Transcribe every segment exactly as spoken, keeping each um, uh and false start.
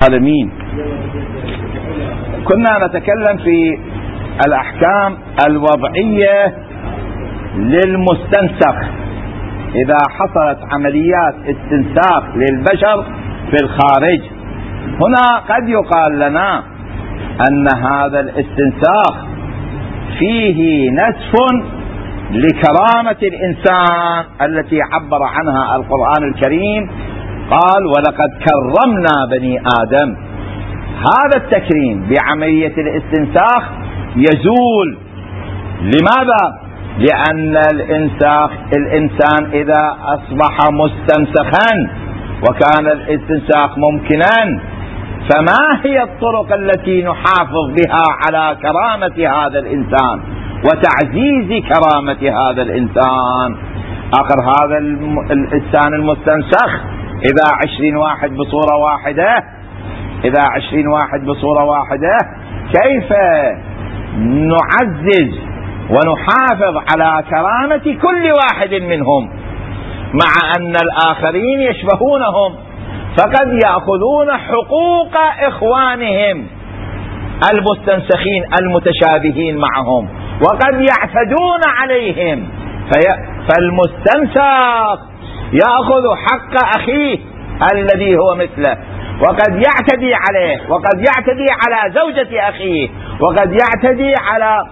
العالمين. كنا نتكلم في الأحكام الوضعية للمستنسخ إذا حصلت عمليات استنساخ للبشر في الخارج. هنا قد يقال لنا أن هذا الاستنساخ فيه نسف لكرامة الإنسان التي عبر عنها القرآن الكريم، قال ولقد كرمنا بني آدم. هذا التكريم بعملية الاستنساخ يزول. لماذا؟ لأن الإنساخ الإنسان إذا أصبح مستنسخا وكان الاستنساخ ممكنا، فما هي الطرق التي نحافظ بها على كرامة هذا الإنسان وتعزيز كرامة هذا الإنسان؟ آخر هذا الإنسان المستنسخ إذا عشرين واحد بصورة واحدة إذا عشرين واحد بصورة واحدة كيف نعزز ونحافظ على كرامة كل واحد منهم، مع أن الآخرين يشبهونهم، فقد يأخذون حقوق إخوانهم المستنسخين المتشابهين معهم وقد يعتدون عليهم، في فالمستنسخ يأخذ حق أخيه الذي هو مثله وقد يعتدي عليه، وقد يعتدي على زوجة أخيه، وقد يعتدي على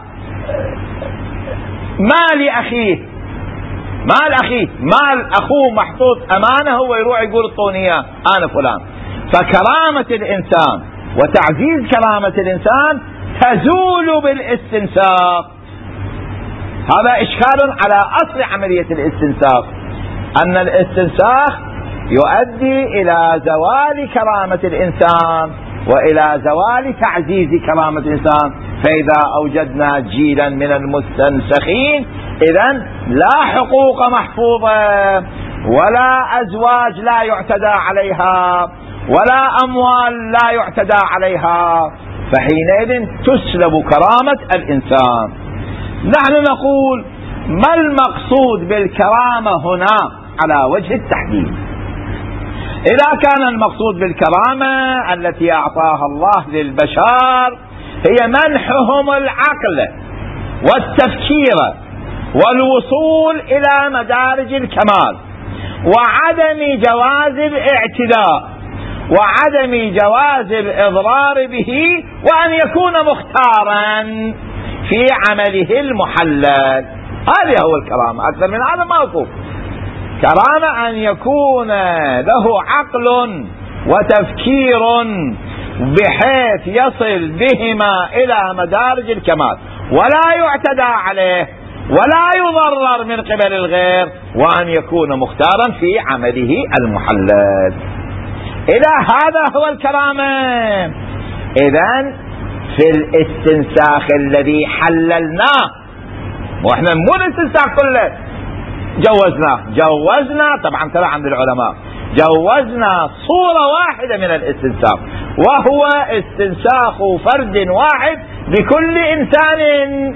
مال أخيه مال أخيه مال أخوه محطوط أمانه ويروح يقول اعطوني أنا فلان. فكرامة الإنسان وتعزيز كرامة الإنسان تزول بالاستنساخ. هذا إشكال على أصل عملية الاستنساخ، أن الاستنساخ يؤدي إلى زوال كرامة الإنسان وإلى زوال تعزيز كرامة الإنسان. فإذا أوجدنا جيلا من المستنسخين إذن لا حقوق محفوظة ولا أزواج لا يعتدى عليها ولا أموال لا يعتدى عليها، فحينئذ تسلب كرامة الإنسان. نحن نقول ما المقصود بالكرامة هنا على وجه التحديد؟ إذا كان المقصود بالكرامة التي أعطاها الله للبشر هي منحهم العقل والتفكير والوصول إلى مدارج الكمال وعدم جواز الاعتداء وعدم جواز الإضرار به، وأن يكون مختارا في عمله المحلل، هذه هو الكرامة. أكثر من هذا ما. كرامة أن يكون له عقل وتفكير بحيث يصل بهما إلى مدارج الكمال ولا يعتدى عليه ولا يضرر من قبل الغير، وأن يكون مختارا في عمله المحلل. إذا هذا هو الكرامة، إذن في الاستنساخ الذي حللناه، وإحنا مو الاستنساخ كله جوزناه جوزنا طبعا ترى عند العلماء جوزنا صورة واحدة من الاستنساخ، وهو استنساخ فرد واحد بكل إنسان.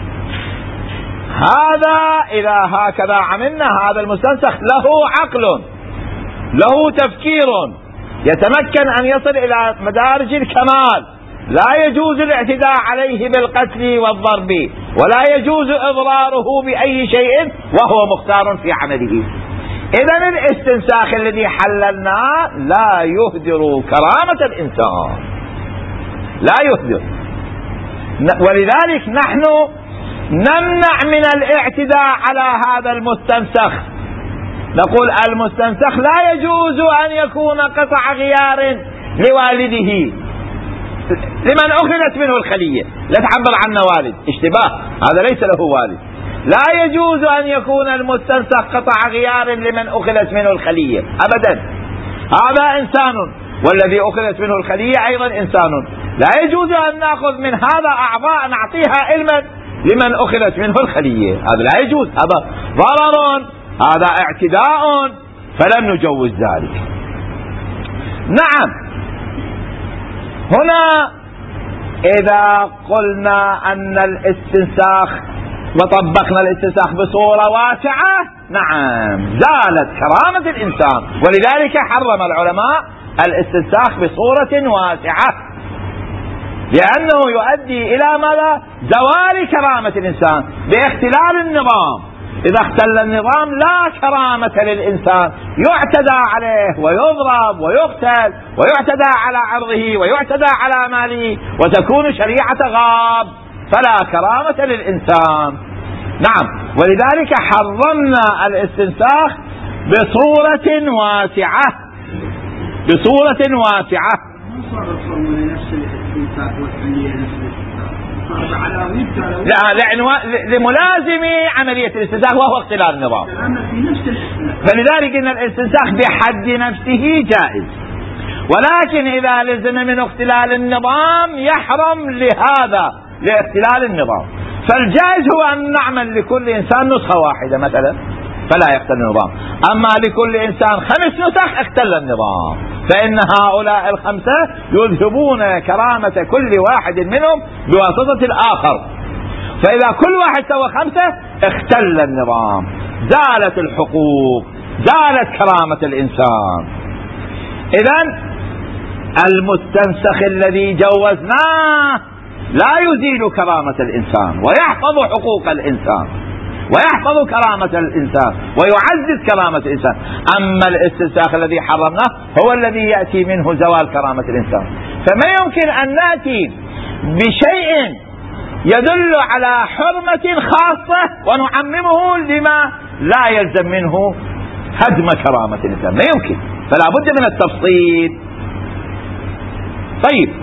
هذا إذا هكذا عملنا هذا المستنسخ له عقل له تفكير يتمكن أن يصل إلى مدارج الكمال، لا يجوز الاعتداء عليه بالقتل والضرب ولا يجوز إضراره بأي شيء وهو مختار في عمله. إذن الاستنساخ الذي حللناه لا يهدر كرامة الإنسان، لا يهدر. ولذلك نحن نمنع من الاعتداء على هذا المستنسخ. نقول المستنسخ لا يجوز أن يكون قطع غيار لوالده لمن أخذت منه الخلية، لا تعبر عنه والد، اشتباه، هذا ليس له والد. لا يجوز أن يكون المستنسخ قطع غيار لمن أخذت منه الخلية أبدا، هذا إنسان والذي أخذت منه الخلية أيضا إنسان. لا يجوز أن نأخذ من هذا أعضاء نعطيها علما لمن أخذت منه الخلية، هذا لا يجوز، هذا ضرر، هذا اعتداء، فلم نجوز ذلك. نعم، هنا إذا قلنا أن الاستنساخ وطبقنا الاستنساخ بصورة واسعة، نعم زالت كرامة الإنسان. ولذلك حرم العلماء الاستنساخ بصورة واسعة، لأنه يؤدي إلى ماذا؟ زوال كرامة الإنسان باختلال النظام. إذا اختل النظام لا كرامة للإنسان، يعتدى عليه ويضرب ويقتل ويعتدى على عرضه ويعتدى على ماله، وتكون شريعة غاب، فلا كرامة للإنسان. نعم، ولذلك حرمنا الاستنساخ بصورة واسعة، بصورة واسعة. لا، لملازم عملية الاستنساخ وهو اختلال النظام، فلذلك إن الاستنساخ بحد نفسه جائز، ولكن إذا لزم من اختلال النظام يحرم لهذا، لاختلال النظام. فالجائز هو أن نعمل لكل إنسان نسخة واحدة مثلا فلا يختل النظام، أما لكل إنسان خمس نسخ اختل النظام، فإن هؤلاء الخمسة يذهبون كرامة كل واحد منهم بواسطة الآخر، فإذا كل واحد سوى خمسة اختل النظام، زالت الحقوق، زالت كرامة الإنسان. إذن المستنسخ الذي جوزناه لا يزيل كرامة الإنسان ويحفظ حقوق الإنسان ويحفظ كرامة الإنسان ويعزز كرامة الإنسان. أما الاستنساخ الذي حرمناه هو الذي يأتي منه زوال كرامة الإنسان، فما يمكن أن نأتي بشيء يدل على حرمة خاصة ونعممه لما لا يلزم منه هدم كرامة الإنسان، ما يمكن، فلا بد من التفصيل. طيب،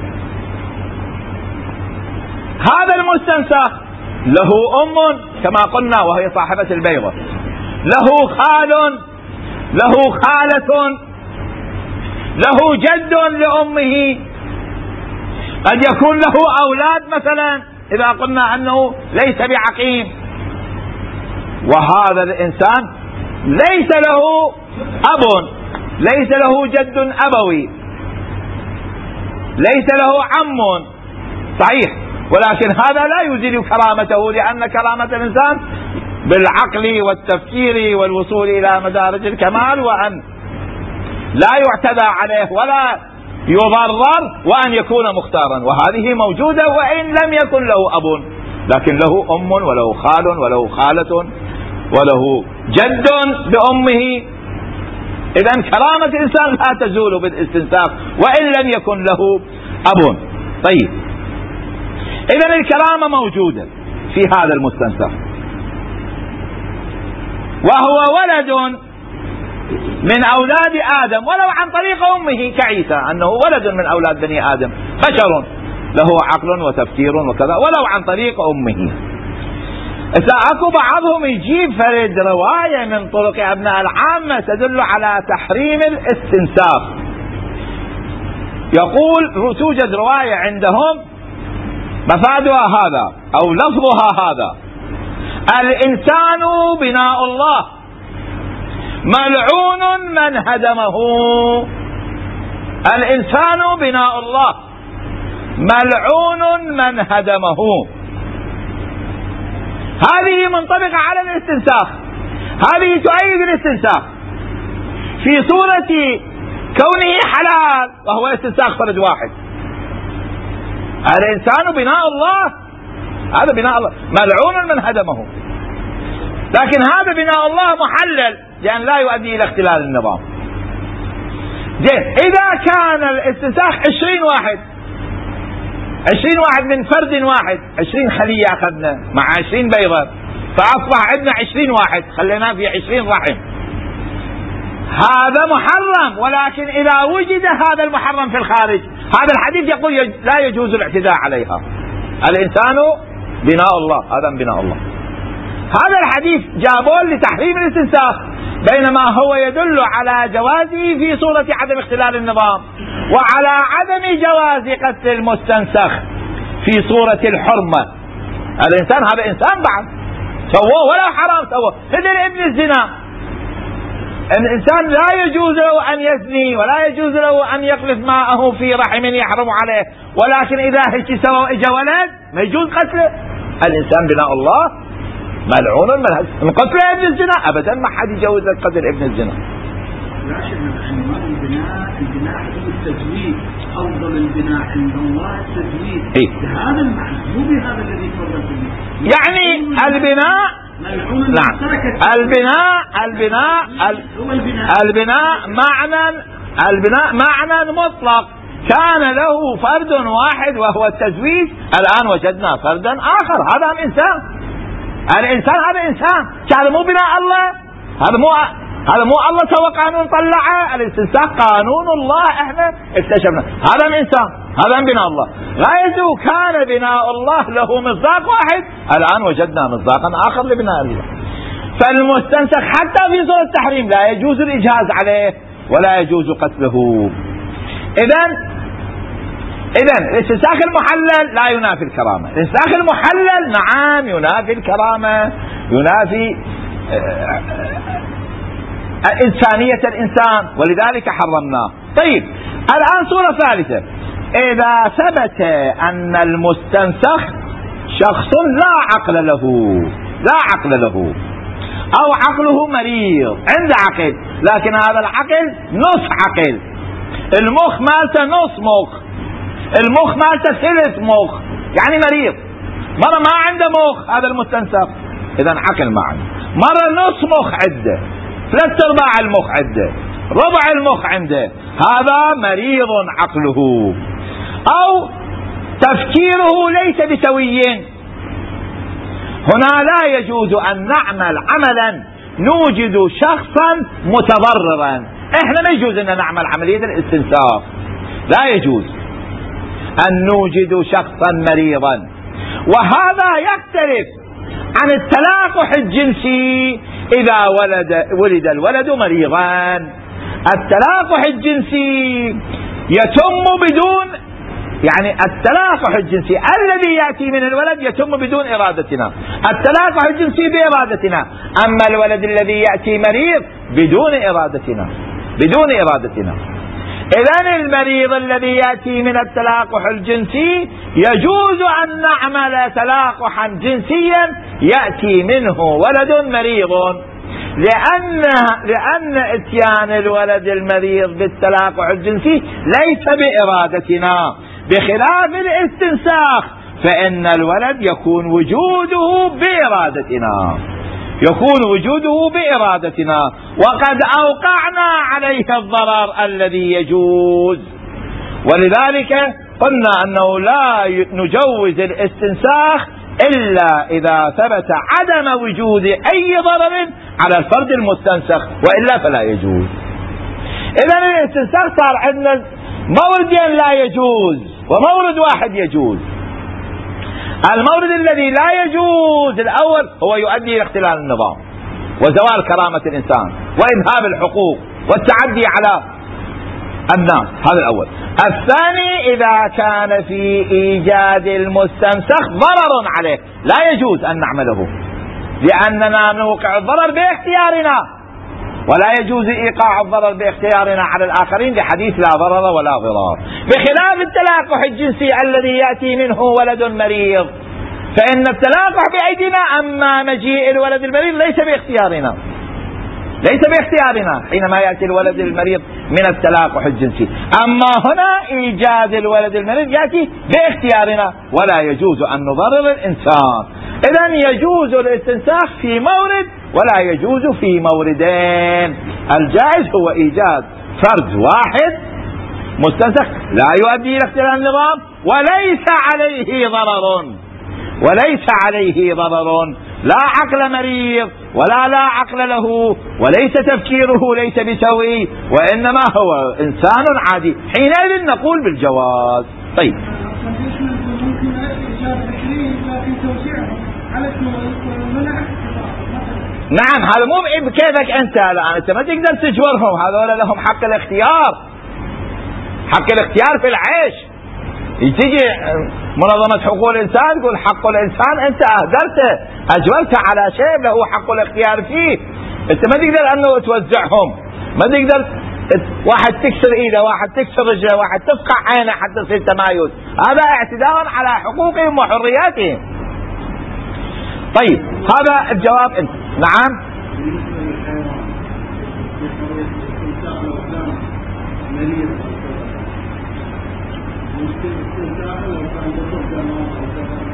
هذا المستنسخ له أم كما قلنا وهي صاحبة البيضة، له خال، له خالة، له جد لأمه، قد يكون له أولاد مثلا إذا قلنا أنه ليس بعقيم، وهذا الإنسان ليس له أب، ليس له جد أبوي، ليس له عم، صحيح، ولكن هذا لا يزيل كرامته، لأن كرامة الإنسان بالعقل والتفكير والوصول إلى مدارج الكمال، وأن لا يعتدى عليه ولا يضرر، وأن يكون مختارا، وهذه موجودة وإن لم يكن له أب، لكن له أم وله خال وله خالة وله جد بأمه. إذن كرامة الإنسان لا تزول بالاستنساخ وإن لم يكن له أب. طيب، إذن الكرامة موجودة في هذا المستنسخ، وهو ولد من أولاد آدم ولو عن طريق أمه، كعيسى أنه ولد من أولاد بني آدم، بشر له عقل وتفكير وكذا ولو عن طريق أمه. إذا أكو بعضهم يجيب فرد رواية من طرق أبناء العامة تدل على تحريم الاستنساخ، يقول توجد رواية عندهم مفادها هذا أو لفظها هذا: الإنسان بناء الله ملعون من هدمه. الإنسان بناء الله ملعون من هدمه. هذه منطبقة على الاستنساخ، هذه تؤيد الاستنساخ في صورة كونه حلال وهو استنساخ فرد واحد. الإنسان بناء الله، هذا بناء الله ملعون من هدمه، لكن هذا بناء الله محلل لأن لا يؤدي إلى اختلال النظام. زين، إذا كان الاستنساخ عشرين واحد، عشرين واحد من فرد واحد، عشرين خلية أخذنا مع عشرين بيضة، فأصبح عندنا عشرين واحد، خلينا في عشرين رحم، هذا محرم. ولكن إذا وجد هذا المحرم في الخارج، هذا الحديث يقول لا يجوز الاعتداء عليها. الإنسان بناء الله، هذا بناء الله. هذا الحديث جابوه لتحريم الاستنساخ، بينما هو يدل على جوازه في صورة عدم اختلال النظام، وعلى عدم جواز قتل المستنسخ في صورة الحرمة. الإنسان هذا إنسان بعد سووه ولا حرام سووه، مثل ابن الزنا. الإنسان لا يجوز له أن يزني ولا يجوز له أن يقذف ماءه في رحم يحرم عليه، ولكن إذا هيك سوى إجا ولد ما يجوز قتله. الإنسان بناء الله ملعون من قتل ابن الزنا، أبدا ما حد يجوز قتل ابن الزنا. البناء البناء هو التزويد، أفضل البناء عند الله التزويد. إيه؟ بهذا المعنى مو بهذا الذي تفضلت به. يعني البناء نعم البناء البناء البناء معنى البناء معنى مطلق كان له فرد واحد وهو التزويج. الآن وجدنا فردا آخر، هذا الإنسان. الإنسان هذا إنسان، هذا مو بناء الله، هذا مو هذا مو الله سوى قانون طلعه. الاستنساخ قانون الله، احنا اكتشفنا هذا الإنسان، هذا بناء الله. غايته كان بناء الله له مصداق واحد، الآن وجدنا مصداقا آخر لبناء الله. فالمستنسخ حتى في صورة التحريم لا يجوز الإجهاز عليه ولا يجوز قتله. إذن إذن الاستنساخ المحلل لا ينافي الكرامة. الاستنساخ المحلل نعم ينافي الكرامة، ينافي إنسانية الإنسان، ولذلك حرمناه. طيب الآن صورة ثالثة، إذا ثبت أن المستنسخ شخص لا عقل له، لا عقل له أو عقله مريض، عنده عقل لكن هذا العقل نص عقل، المخ مالته نص مخ، المخ مالته ثلث مخ، يعني مريض. مرة ما عنده مخ هذا المستنسخ، إذا عقل ما عنده. مرة نص مخ عنده، ثلاث ارباع المخ عنده، ربع المخ عنده، هذا مريض عقله. او تفكيره ليس بسوي، هنا لا يجوز ان نعمل عملا نوجد شخصا متضررا. احنا ما يجوز ان نعمل عملية الاستنساخ، لا يجوز ان نوجد شخصا مريضا. وهذا يختلف عن التلاقح الجنسي إذا ولد ولد الولد مريضا. التلاقح الجنسي يتم بدون، يعني التلاقح الجنسي الذي يأتي من الولد يتم بدون إرادتنا، التلاقح الجنسي بإرادتنا. أما الولد الذي يأتي مريض بدون إرادتنا، بدون إرادتنا. إذن المريض الذي يأتي من التلاقح الجنسي يجوز أن نعمل تلاقحا جنسيا يأتي منه ولد مريض، لأن لأن إتيان الولد المريض بالتلاقح الجنسي ليس بإرادتنا، بخلاف الاستنساخ فإن الولد يكون وجوده بإرادتنا، يكون وجوده بإرادتنا، وقد أوقعنا عليه الضرر الذي يجوز. ولذلك قلنا أنه لا نجوز الاستنساخ إلا إذا ثبت عدم وجود أي ضرر على الفرد المستنسخ، وإلا فلا يجوز. إذن الاستنساخ صار عندنا موردين لا يجوز ومورد واحد يجوز. المورد الذي لا يجوز الأول هو يؤدي إلى اختلال النظام وزوال كرامة الإنسان وإنهاب الحقوق والتعدي على الناس، هذا الأول. الثاني إذا كان في إيجاد المستنسخ ضرر عليه لا يجوز أن نعمله، لأننا نوقع الضرر باختيارنا، ولا يجوز إيقاع الضرر باختيارنا على الآخرين لحديث لا ضرر ولا ضرار. بخلاف التلاقح الجنسي الذي يأتي منه ولد مريض، فإن التلاقح بأيدينا، أما مجيء الولد المريض ليس باختيارنا، ليس باختيارنا حينما يأتي الولد المريض من التلاقح الجنسي. أما هنا إيجاد الولد المريض يأتي باختيارنا، ولا يجوز أن نضرر الإنسان. إذن يجوز الاستنساخ في مورد ولا يجوز في موردين. الجائز هو إيجاد فرد واحد مستنسخ لا يؤدي إلى اختلال النظام وليس عليه ضرر، وليس عليه ضرر، لا عقل مريض ولا لا عقل له، وليس تفكيره ليس بسوي، وإنما هو إنسان عادي، حينئذ نقول بالجواز. طيب نعم، هذا مو بكيفك انت، الان انت ما تقدر تجبرهم، هذول لهم حق الاختيار، حق الاختيار في العيش. تجي منظمة حقوق الانسان تقول حق الانسان انت اهدرته، اجبرته على شيء له حق الاختيار فيه، انت ما تقدر انه توزعهم، ما تقدر واحد تكسر ايده، واحد تكسر رجله، واحد تفقع عينه حتى يصير تمايز، هذا اعتداء على حقوقهم وحرياتهم. طيب هذا الجواب انت. نعم مريض ممكن استنساخ لو كان ضد جماعة أو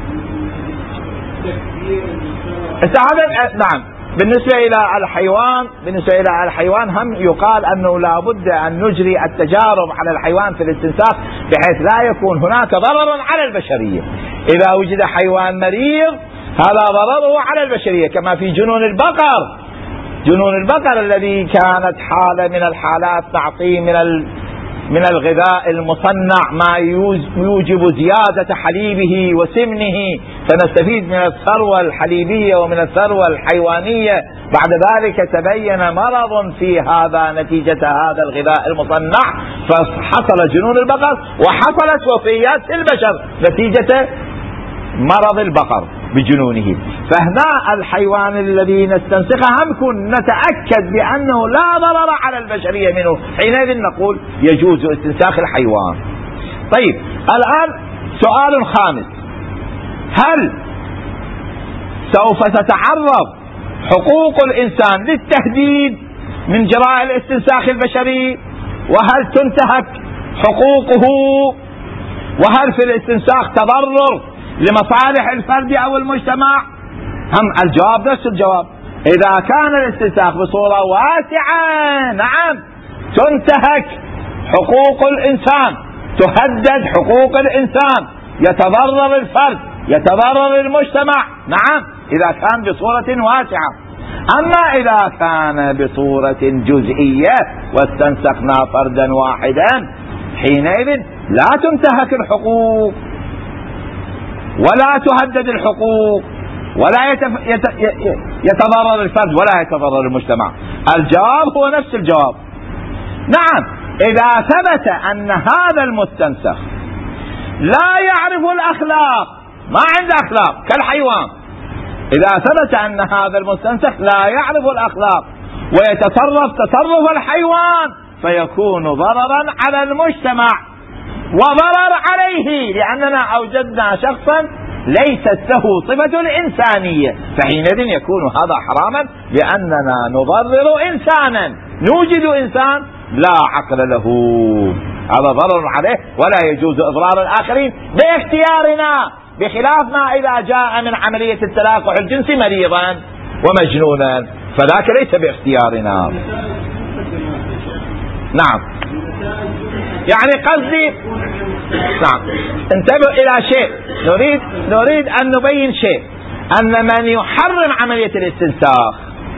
تكبير هذا نعم. بالنسبة إلى الحيوان بالنسبة إلى الحيوان هم يقال أنه لا بد أن نجري التجارب على الحيوان في الاستنساخ بحيث لا يكون هناك ضرر على البشرية. إذا وجد حيوان مريض هذا ضرره على البشرية، كما في جنون البقر. جنون البقر الذي كانت حالة من الحالات تعطيه من ال من الغذاء المصنع ما يوجب زيادة حليبه وسمنه، فنستفيد من الثروة الحليبية ومن الثروة الحيوانية. بعد ذلك تبين مرض في هذا نتيجة هذا الغذاء المصنع، فحصل جنون البقر وحصلت وفيات البشر نتيجة مرض البقر بجنونه. فهنا الحيوان الذي نستنسخه هم كن نتأكد بأنه لا ضرر على البشرية منه، حينئذ نقول يجوز استنساخ الحيوان. طيب الآن سؤال خامس: هل سوف تتعرض حقوق الإنسان للتهديد من جراء الاستنساخ البشري؟ وهل تنتهك حقوقه؟ وهل في الاستنساخ تضرر لمصالح الفرد أو المجتمع؟ هم الجواب نفس الجواب. إذا كان الاستنساخ بصورة واسعة نعم تنتهك حقوق الإنسان، تهدد حقوق الإنسان، يتضرر الفرد، يتضرر المجتمع، نعم إذا كان بصورة واسعة. أما إذا كان بصورة جزئية واستنسخنا فردا واحدا حينئذ لا تنتهك الحقوق ولا تهدد الحقوق ولا يتضرر الفرد ولا يتضرر المجتمع. الجواب هو نفس الجواب. نعم إذا ثبت أن هذا المستنسخ لا يعرف الأخلاق، ما عنده أخلاق كالحيوان، إذا ثبت أن هذا المستنسخ لا يعرف الأخلاق ويتصرف تصرف الحيوان فيكون ضررا على المجتمع وضرر عليه، لأننا أوجدنا شخصا ليست له صفة الإنسانية، فحينئذ يكون هذا حراما لأننا نضرر إنسانا، نوجد إنسان لا عقل له، هذا ضرر عليه ولا يجوز إضرار الآخرين باختيارنا، بخلاف ما إذا جاء من عملية التلاقح الجنسي مريضا ومجنونا فذاك ليس باختيارنا. نعم يعني قصدي نعم انتبه إلى شيء، نريد نريد أن نبين شيء، أن من يحرم عملية الاستنساخ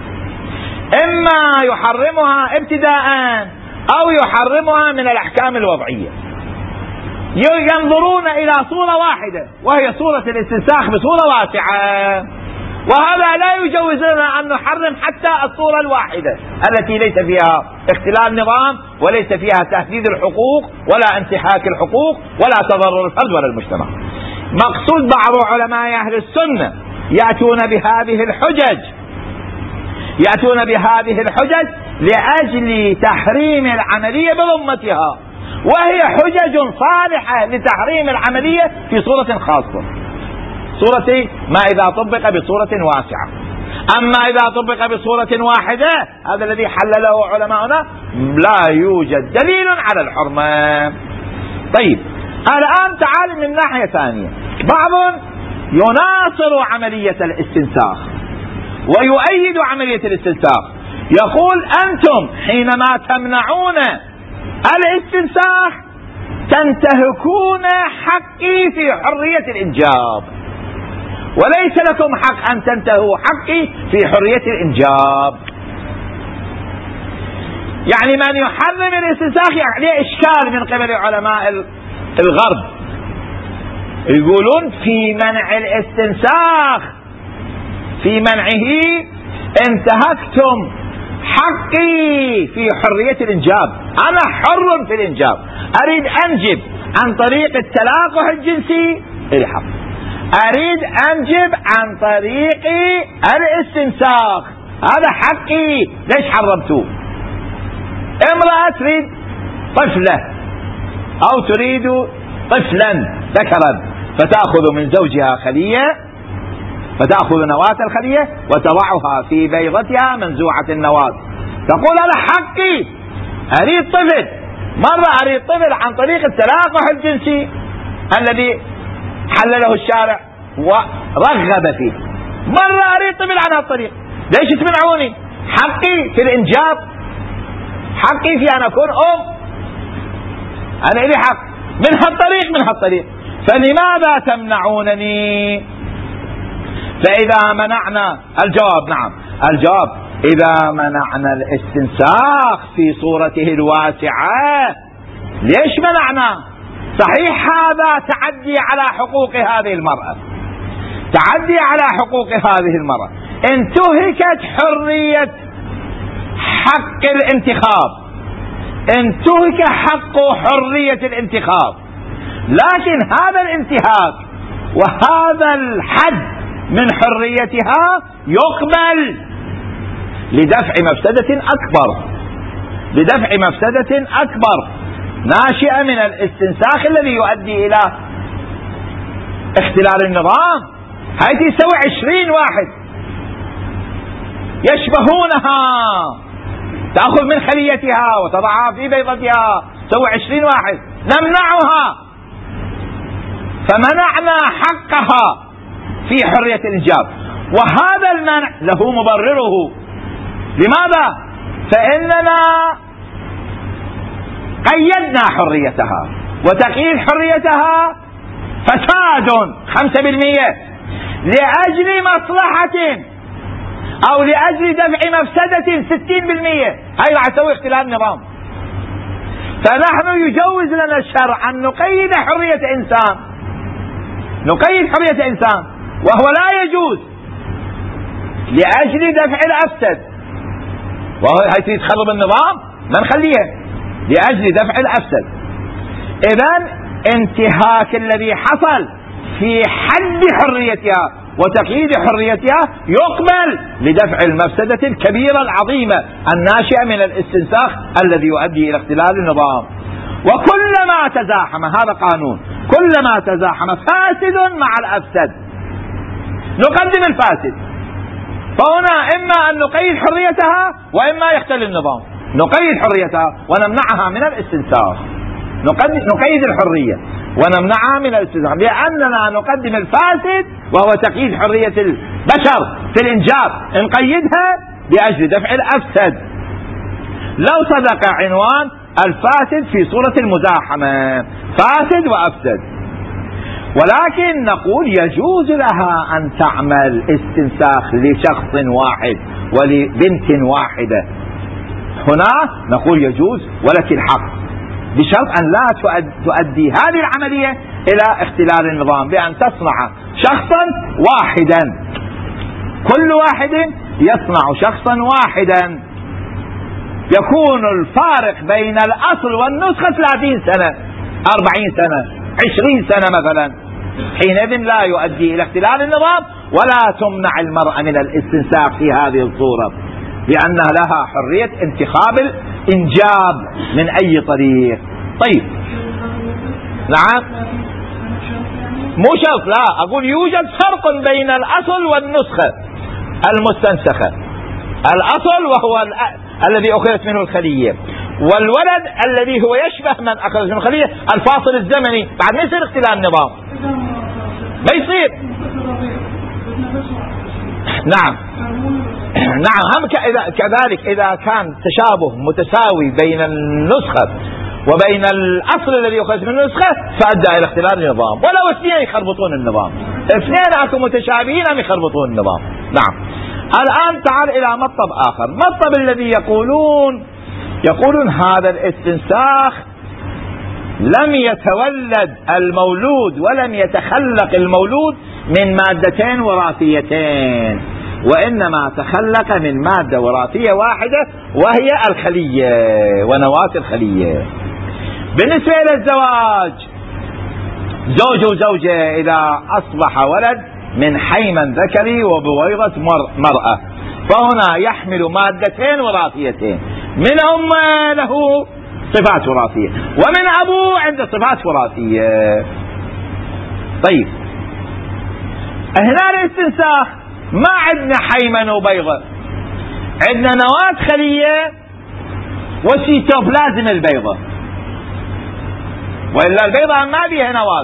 إما يحرمها ابتداء أو يحرمها من الأحكام الوضعية. ينظرون إلى صورة واحدة وهي صورة الاستنساخ بصورة واسعة، وهذا لا يجوز لنا أن نحرم حتى الصورة الواحدة التي ليس فيها اختلال نظام وليس فيها تهديد الحقوق ولا انتهاك الحقوق ولا تضرر الفرد ولا المجتمع. مقصود بعض علماء أهل السنة يأتون بهذه الحجج يأتون بهذه الحجج لأجل تحريم العملية بضمتها، وهي حجج صالحة لتحريم العملية في صورة خاصة، صورة ما إذا طبق بصورة واسعة. أما إذا طبق بصورة واحدة هذا الذي حلله علماؤنا لا يوجد دليل على الحرمة. طيب الآن تعال من ناحية ثانية، بعض يناصر عملية الاستنساخ ويؤيد عملية الاستنساخ، يقول أنتم حينما تمنعون الاستنساخ تنتهكون حقي في حرية الإنجاب، وليس لكم حق أن تنتهوا حقي في حرية الإنجاب. يعني من يحرم الاستنساخ يعني إشكال من قبل علماء الغرب، يقولون في منع الاستنساخ في منعه انتهكتم حقي في حرية الإنجاب. أنا حر في الإنجاب، أريد أنجب عن طريق التلاقح الجنسي الحق، أريد أنجب عن طريق الاستنساخ هذا حقي، ليش حرمتوه؟ امرأة تريد طفلة أو تريد طفلا ذكرا فتأخذ من زوجها خلية، فتأخذ نواة الخلية وتضعها في بيضتها منزوعة النواة، تقول هذا حقي أريد طفل، مرة أريد طفل عن طريق التلاقح الجنسي الذي حلله الشارع ورغب فيه، مرة أريد طفل عن هذا الطريق. ليش تمنعوني؟ حقي في الإنجاب، حقي في أن أكون أم، أنا لي حق من هالطريق من هالطريق، فلماذا تمنعونني؟ فإذا منعنا الجواب نعم، الجواب إذا منعنا الاستنساخ في صورته الواسعة، ليش منعنا؟ صحيح هذا تعدي على حقوق هذه المرأة، تعدي على حقوق هذه المرأة، انتهكت حرية حق الانتخاب، انتهك حق حرية الانتخاب، لكن هذا الانتهاك وهذا الحد من حريتها يقبل لدفع مفسدة أكبر، لدفع مفسدة أكبر ناشئة من الاستنساخ الذي يؤدي إلى اختلال النظام، حيث يسوي عشرين واحد يشبهونها، تأخذ من خليتها وتضعها في بيضتها، تسوي عشرين واحد، نمنعها، فمنعنا حقها في حرية الإنجاب. وهذا المنع له مبرره، لماذا؟ فإننا قيدنا حريتها، وتقييد حريتها فساد خمسة بالمئة لأجل مصلحة أو لأجل دفع مفسدة ستين بالمئة، هاي راح تسوي اختلال النظام. فنحن يجوز لنا الشرع أن نقيد حرية إنسان، نقيد حرية إنسان وهو لا يجوز لأجل دفع الأفسد، وهو هاي يتخرب النظام ما نخليها لأجل دفع الأفسد. إذن انتهاك الذي حصل في حد حريتها وتقييد حريتها يقبل لدفع المفسدة الكبيرة العظيمة الناشئة من الاستنساخ الذي يؤدي إلى اختلال النظام. وكلما تزاحم، هذا قانون، كلما تزاحم فاسد مع الأفسد نقدم الفاسد، فهنا إما أن نقيد حريتها وإما يختل النظام، نقيد حريتها ونمنعها من الاستنساخ، نقيد الحرية ونمنعها من الاستنساخ، لأننا نقدم الفاسد وهو تقييد حرية البشر في الإنجاب، نقيدها لأجل دفع الأفسد. لو صدق عنوان الفاسد في صورة المزاحمة، فاسد وأفسد، ولكن نقول يجوز لها أن تعمل استنساخ لشخص واحد ولبنت واحدة، هنا نقول يجوز ولك الحق، بشرط أن لا تؤدي هذه العملية إلى اختلال النظام، بأن تصنع شخصا واحدا، كل واحد يصنع شخصا واحدا، يكون الفارق بين الأصل والنسخة ثلاثين سنة، أربعين سنة، عشرين سنة مثلا، حينئذ لا يؤدي إلى اختلال النظام، ولا تمنع المرأة من الاستنساخ في هذه الصورة، لأنها لها حرية انتخاب الإنجاب من أي طريق. طيب نعم، مو شرط، لا أقول يوجد فرق بين الأصل والنسخة المستنسخة. الأصل وهو الذي أخذت منه الخلية، والولد الذي هو يشبه من أخذت منه الخلية الفاصل الزمني، بعد ما يصير اختلال النظام، ما يصير. نعم نعم، هم كذلك إذا كان تشابه متساوي بين النسخة وبين الأصل الذي يؤخذ من النسخة فأدى إلى اختلال النظام، ولو اثنين يخربطون النظام، اثنين أكون متشابهين هم يخربطون النظام. نعم. الآن تعال إلى مطلب آخر، مطلب الذي يقولون يقولون هذا الاستنساخ لم يتولد المولود ولم يتخلق المولود من مادتين وراثيتين، وإنما تخلق من مادة وراثية واحدة وهي الخلية ونواة الخلية. بالنسبة إلى الزواج، زوج وزوجة إذا أصبح ولد من حيمن ذكري وبويضة مرأة، فهنا يحمل مادتين وراثيتين، من أمه له صفات وراثية ومن أبوه عنده صفات وراثية. طيب هنا الاستنساخ ما عندنا حيمن وبيضة، عندنا نواة خلية وسيتوبلازم البيضة، وإلا البيضة ما بيها نواة.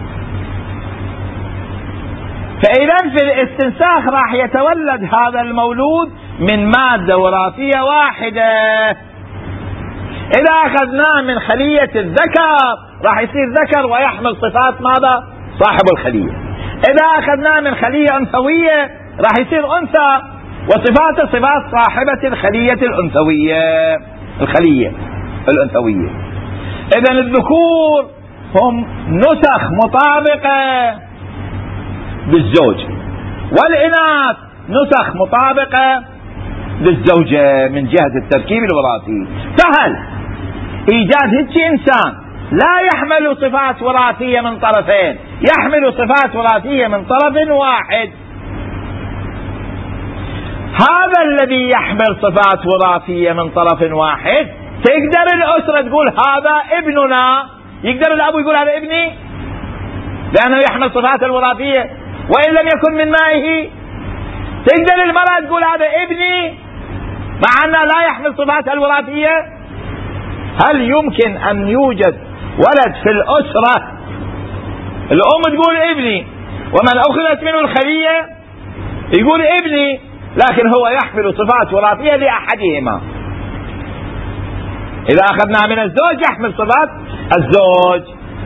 فإذا في الاستنساخ راح يتولد هذا المولود من مادة وراثية واحدة. إذا أخذناه من خلية الذكر راح يصير ذكر ويحمل صفات ماذا؟ صاحب الخلية. إذا أخذناه من خلية أنثوية راح يصير أنثى وصفاته صفات صاحبة الخلية الأنثوية الخلية الأنثوية. إذن الذكور هم نسخ مطابقة بالزوج، والإناث نسخ مطابقة للزوجة من جهة التركيب الوراثي. فهل إيجاد هيك إنسان لا يحمل صفات وراثية من طرفين، يحمل صفات وراثية من طرف واحد، هذا الذي يحمل صفات وراثية من طرف واحد تقدر الأسرة تقول هذا ابننا، يقدر الأب يقول هذا ابني لأنه يحمل صفات الوراثية وإن لم يكن من مائه. تقدر المرأة تقول هذا ابني مع أنه لا يحمل صفات الوراثية. هل يمكن أن يوجد ولد في الأسرة الأم تقول ابني ومن أخذت منه الخلية يقول ابني لكن هو يحمل صفات وراثية لأحدهما؟ إذا أخذنا من الزوج يحمل صفات الزوج.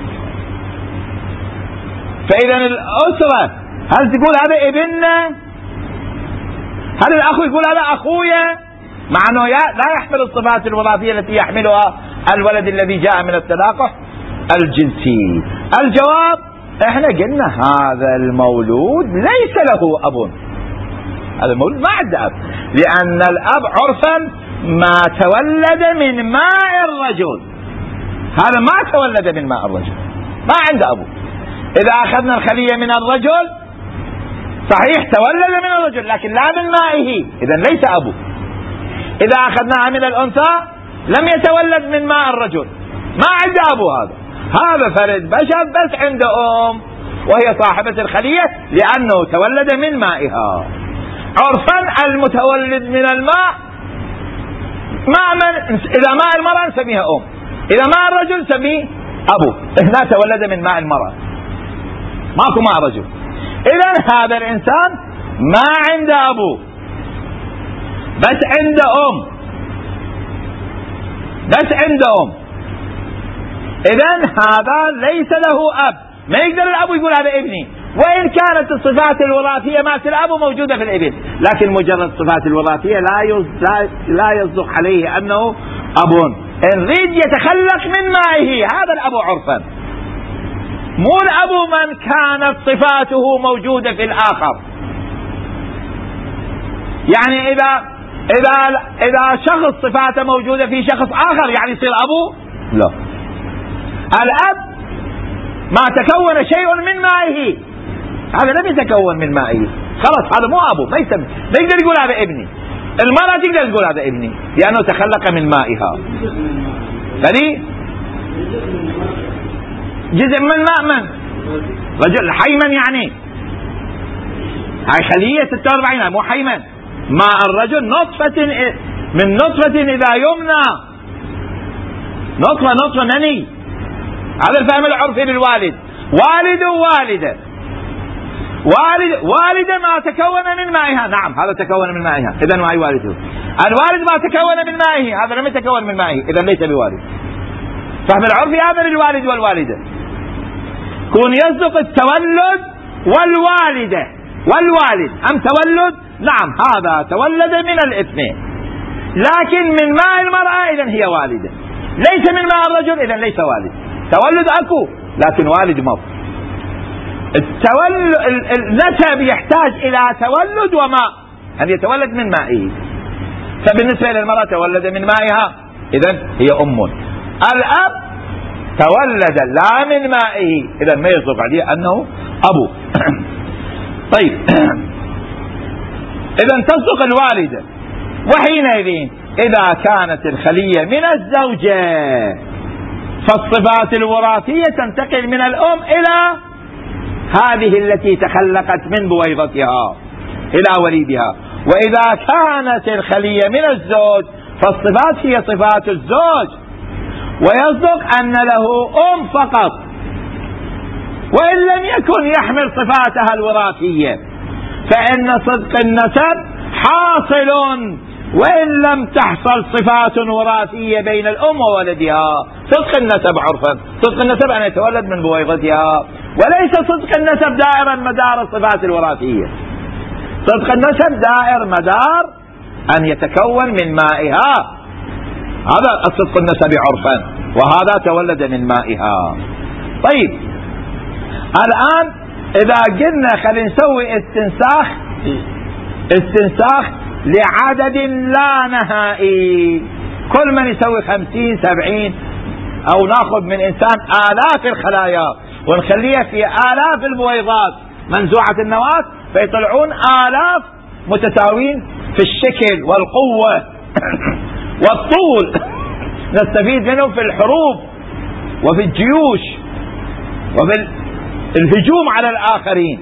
فإذا الأسرة هل تقول هذا ابننا؟ هل الأخ يقول هذا أخويا مع أنه لا يحمل الصفات الوراثية التي يحملها الولد الذي جاء من التلاقح الجنسي؟ الجواب احنا قلنا هذا المولود ليس له أب، هذا المولود ما عنده أب، لأن الأب عرفا ما تولد من ماء الرجل، هذا ما تولد من ماء الرجل ما عنده أبو. إذا أخذنا الخلية من الرجل صحيح تولد من الرجل لكن لا من مائه، إذا ليس أبو. إذا أخذناها من الأنثى لم يتولد من ماء الرجل، ما عنده أبو، هذا هذا فرد بشر بس عنده أم وهي صاحبة الخلية لأنه تولد من مائها. عرفا المتولد من الماء ماء من إذا ماء المرأة نسميها أم، إذا ماء الرجل نسميه أبو. هنا تولد من ماء المرأة ماكو ماء رجل. إذا هذا الإنسان ما عنده أبو بس عنده أم، بس عنده أم. إذن هذا ليس له أب، ما يقدر الأب يقول هذا ابني وإن كانت الصفات الوراثية مات الأب موجودة في الابن، لكن مجرد الصفات الوراثية لا لا يصدق عليه أنه أب. إن ريد يتخلق من مائه هذا الأب عرفا، مو الأب من كانت صفاته موجودة في الآخر. يعني إذا إذا إذا شخص صفاته موجودة في شخص آخر يعني يصير أبو؟ لا. الأب ما تكون شيء من مائه، هذا لم يتكون من مائه، خلاص هذا مو أبو، ما يسمى، ما يقدر يقول هذا ابني. المرأة تقدر تقول هذا ابني لأنه تخلق من مائها. فلي جزء من ماء من رجل حيمن، يعني هاي خلية ستة وأربعين مو حيمن. ماء الرجل نطفة من نطفة إذا يمنى، نطفة نطفة نني، هذا الفهم العرفي للوالد. والد ووالدة، والد والدة ما تكون من مائها، نعم هذا تكون من مائها إذا ما هي والده. الوالد ما تكون من مائه هذا لم يتكون من مائه إذا ليس بوالد. فهم العرفي هذا للوالد والوالدة. كون يصدق التولد والوالدة والوالد أم تولد، نعم هذا تولد من الاثنين، لكن من ماء المرأة إذن هي والدة، ليس من ماء الرجل إذن ليس والد. تولد أكو لكن والد ما. التولد النسب يحتاج إلى تولد وماء، أن يتولد من مائه. فبالنسبة للمرأة تولد من مائها إذن هي أم. الأب تولد لا من مائه إذا ما يصدق عليه أنه أبو. طيب إذا تصدق الوالدة. وحينئذ إذا كانت الخلية من الزوجة فالصفات الوراثية تنتقل من الأم إلى هذه التي تخلقت من بويضتها إلى وليدها. وإذا كانت الخلية من الزوج فالصفات هي صفات الزوج، ويصدق أن له أم فقط، وإن لم يكن يحمل صفاتها الوراثية، فإن صدق النسب حاصل وإن لم تحصل صفات وراثية بين الأم وولدها. صدق النسب عرفا، صدق النسب أن يتولد من بويضتها، وليس صدق النسب دائرا مدار الصفات الوراثية. صدق النسب دائر مدار أن يتكون من مائها، هذا الصدق النسبي عرفا، وهذا تولد من مائها. طيب الآن إذا قلنا خلينا نسوي استنساخ استنساخ لعدد لا نهائي، كل من يسوي خمسين سبعين، أو ناخذ من إنسان آلاف الخلايا ونخليها في آلاف البويضات منزوعة النواة، فيطلعون آلاف متساوين في الشكل والقوة والطول، نستفيد منهم في الحروب وفي الجيوش وفي الهجوم على الآخرين.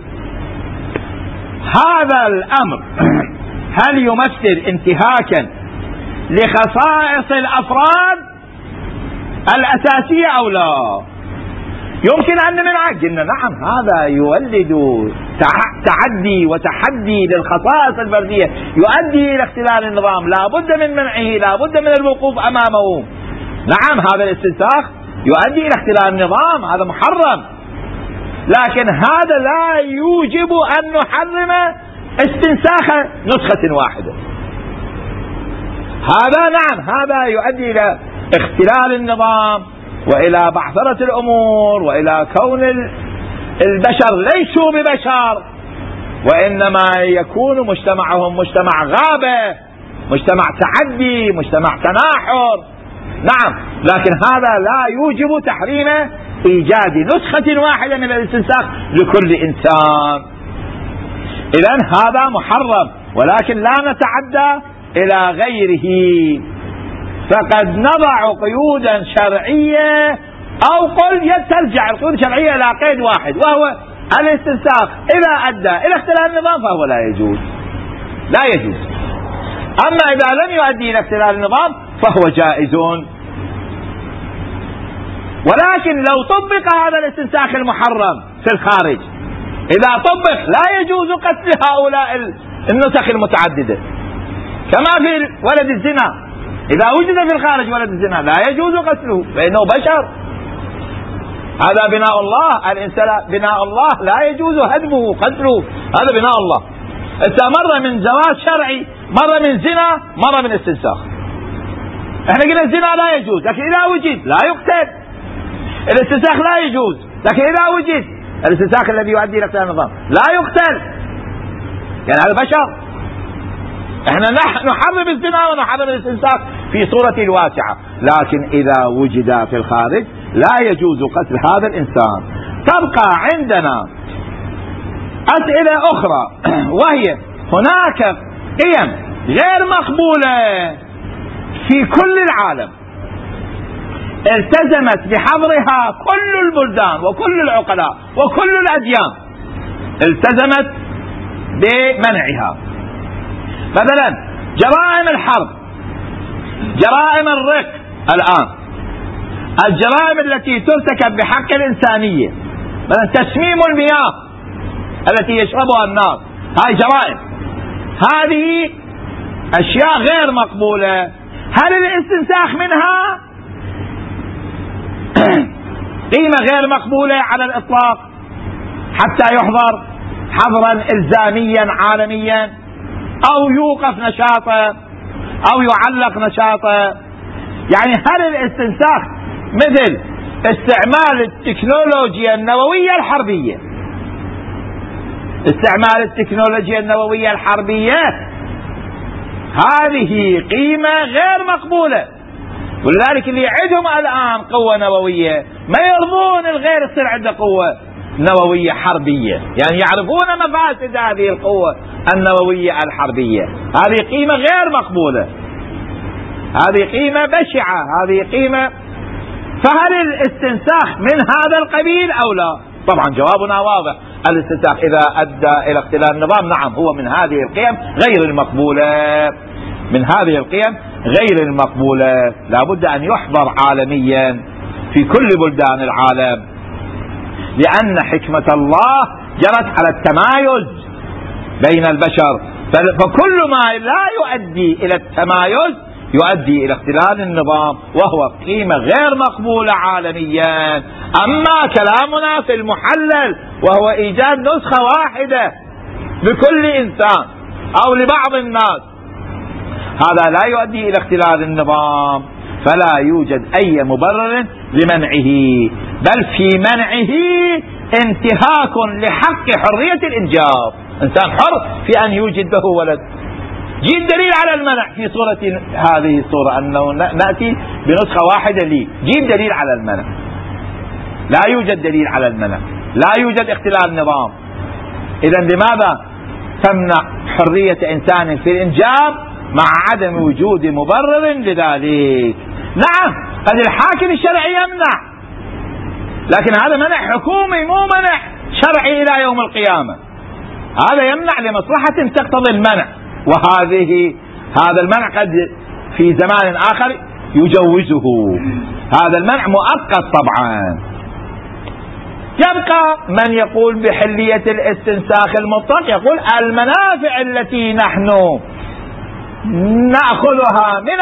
هذا الأمر هل يمثل انتهاكا لخصائص الأفراد الأساسية أو لا؟ يمكن أن نمنعه. قلنا نعم، هذا يولد تعدي وتحدي للخصائص الفردية، يؤدي إلى اختلال النظام، لا بد من منعه، لا بد من الوقوف أمامه. نعم، هذا الاستنساخ يؤدي إلى اختلال النظام، هذا محرم، لكن هذا لا يوجب أن نحرم استنساخ نسخة واحدة. هذا نعم، هذا يؤدي إلى اختلال النظام وإلى بعثرة الأمور وإلى كون البشر ليسوا ببشر، وإنما يكون مجتمعهم مجتمع غابة، مجتمع تعدي، مجتمع تناحر. نعم، لكن هذا لا يوجب تحريم إيجاد نسخة واحدة من الاستنساخ لكل إنسان. إذن هذا محرم، ولكن لا نتعدى إلى غيره، فقد نضع قيودا شرعية، أو قل ترجع القيود الشرعية إلى قيد واحد، وهو الاستنساخ إذا أدى إلى اختلال النظام فهو لا يجوز، لا يجوز. أما إذا لم يؤدي إلى اختلال النظام فهو جائز. ولكن لو طبق هذا الاستنساخ المحرم في الخارج، إذا طبق لا يجوز قتل هؤلاء النسخ المتعددة، كما في ولد الزنا، إذا وجد في الخارج ولد الزنا لا يجوز قتله فإنه بشر، هذا بناء الله، الإنسان بناء الله لا يجوز هدمه قتله، هذا بناء الله. إذا مر من زواج شرعي، مر من زنا، مر من استنساخ. احنا قلنا الزنا لا يجوز، لكن إذا وجد لا يقتل. الاستنساخ لا يجوز، لكن إذا وجد الاستنساخ الذي يؤدي إلى اختلال النظام لا يقتل، يعني هذا بشر. احنا نحرم الزنا ونحرم الاستنساخ في صورته الواسعة، لكن إذا وجد في الخارج لا يجوز قتل هذا الإنسان. تبقى عندنا أسئلة أخرى، وهي هناك قيم غير مقبولة في كل العالم التزمت بحظرها كل البلدان وكل العقلاء وكل الأديان، التزمت بمنعها. مثلا جرائم الحرب، جرائم الرق، الآن الجرائم التي ترتكب بحق الإنسانية، مثلا تسميم المياه التي يشربها الناس، هاي جرائم، هذه أشياء غير مقبولة. هل الاستنساخ منها قيمة غير مقبولة على الإطلاق حتى يحظر حظرا إلزاميا عالميا، أو يوقف نشاطه، أو يعلق نشاطه؟ يعني هل الاستنساخ مثل استعمال التكنولوجيا النووية الحربية، استعمال التكنولوجيا النووية الحربية هذه قيمة غير مقبولة، ولذلك اللي عندهم الآن قوة نووية ما يرضون الغير يصير عنده قوة نووية حربية، يعني يعرفون مفاسد هذه القوة النووية الحربية. هذه قيمة غير مقبولة، هذه قيمة بشعة، هذه قيمة. فهل الاستنساخ من هذا القبيل أو لا؟ طبعا جوابنا واضح، الاستنساخ إذا أدى إلى اختلال النظام نعم هو من هذه القيم غير المقبولة. من هذه القيم غير المقبولة، لا بد أن يحضر عالميا في كل بلدان العالم، لأن حكمة الله جرت على التمايز بين البشر، فكل ما لا يؤدي إلى التمايز يؤدي إلى اختلال النظام، وهو قيمة غير مقبولة عالميا. أما كلامنا في المحلل وهو إيجاد نسخة واحدة لكل إنسان أو لبعض الناس، هذا لا يؤدي إلى اختلال النظام، فلا يوجد أي مبرر لمنعه، بل في منعه انتهاك لحق حرية الإنجاب. إنسان حر في أن يوجد له ولد. جيب دليل على المنع في صورة هذه الصورة، أنه نأتي بنسخة واحدة لي، جيب دليل على المنع. لا يوجد دليل على المنع، لا يوجد اختلال نظام. إذا لماذا تمنع حرية إنسان في الإنجاب مع عدم وجود مبرر لذلك؟ نعم، قد الحاكم الشرعي يمنع، لكن هذا منع حكومي مو منع شرعي إلى يوم القيامة. هذا يمنع لمصلحة تقتضي المنع، وهذه هذا المنع قد في زمان آخر يجوزه. هذا المنع مؤقت طبعا. يبقى من يقول بحلية الاستنساخ المطلق، يقول المنافع التي نحن نأخذها من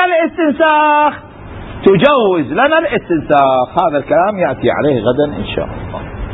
الاستنساخ تجوز لنا الاستنساخ. هذا الكلام يأتي عليه غدا إن شاء الله.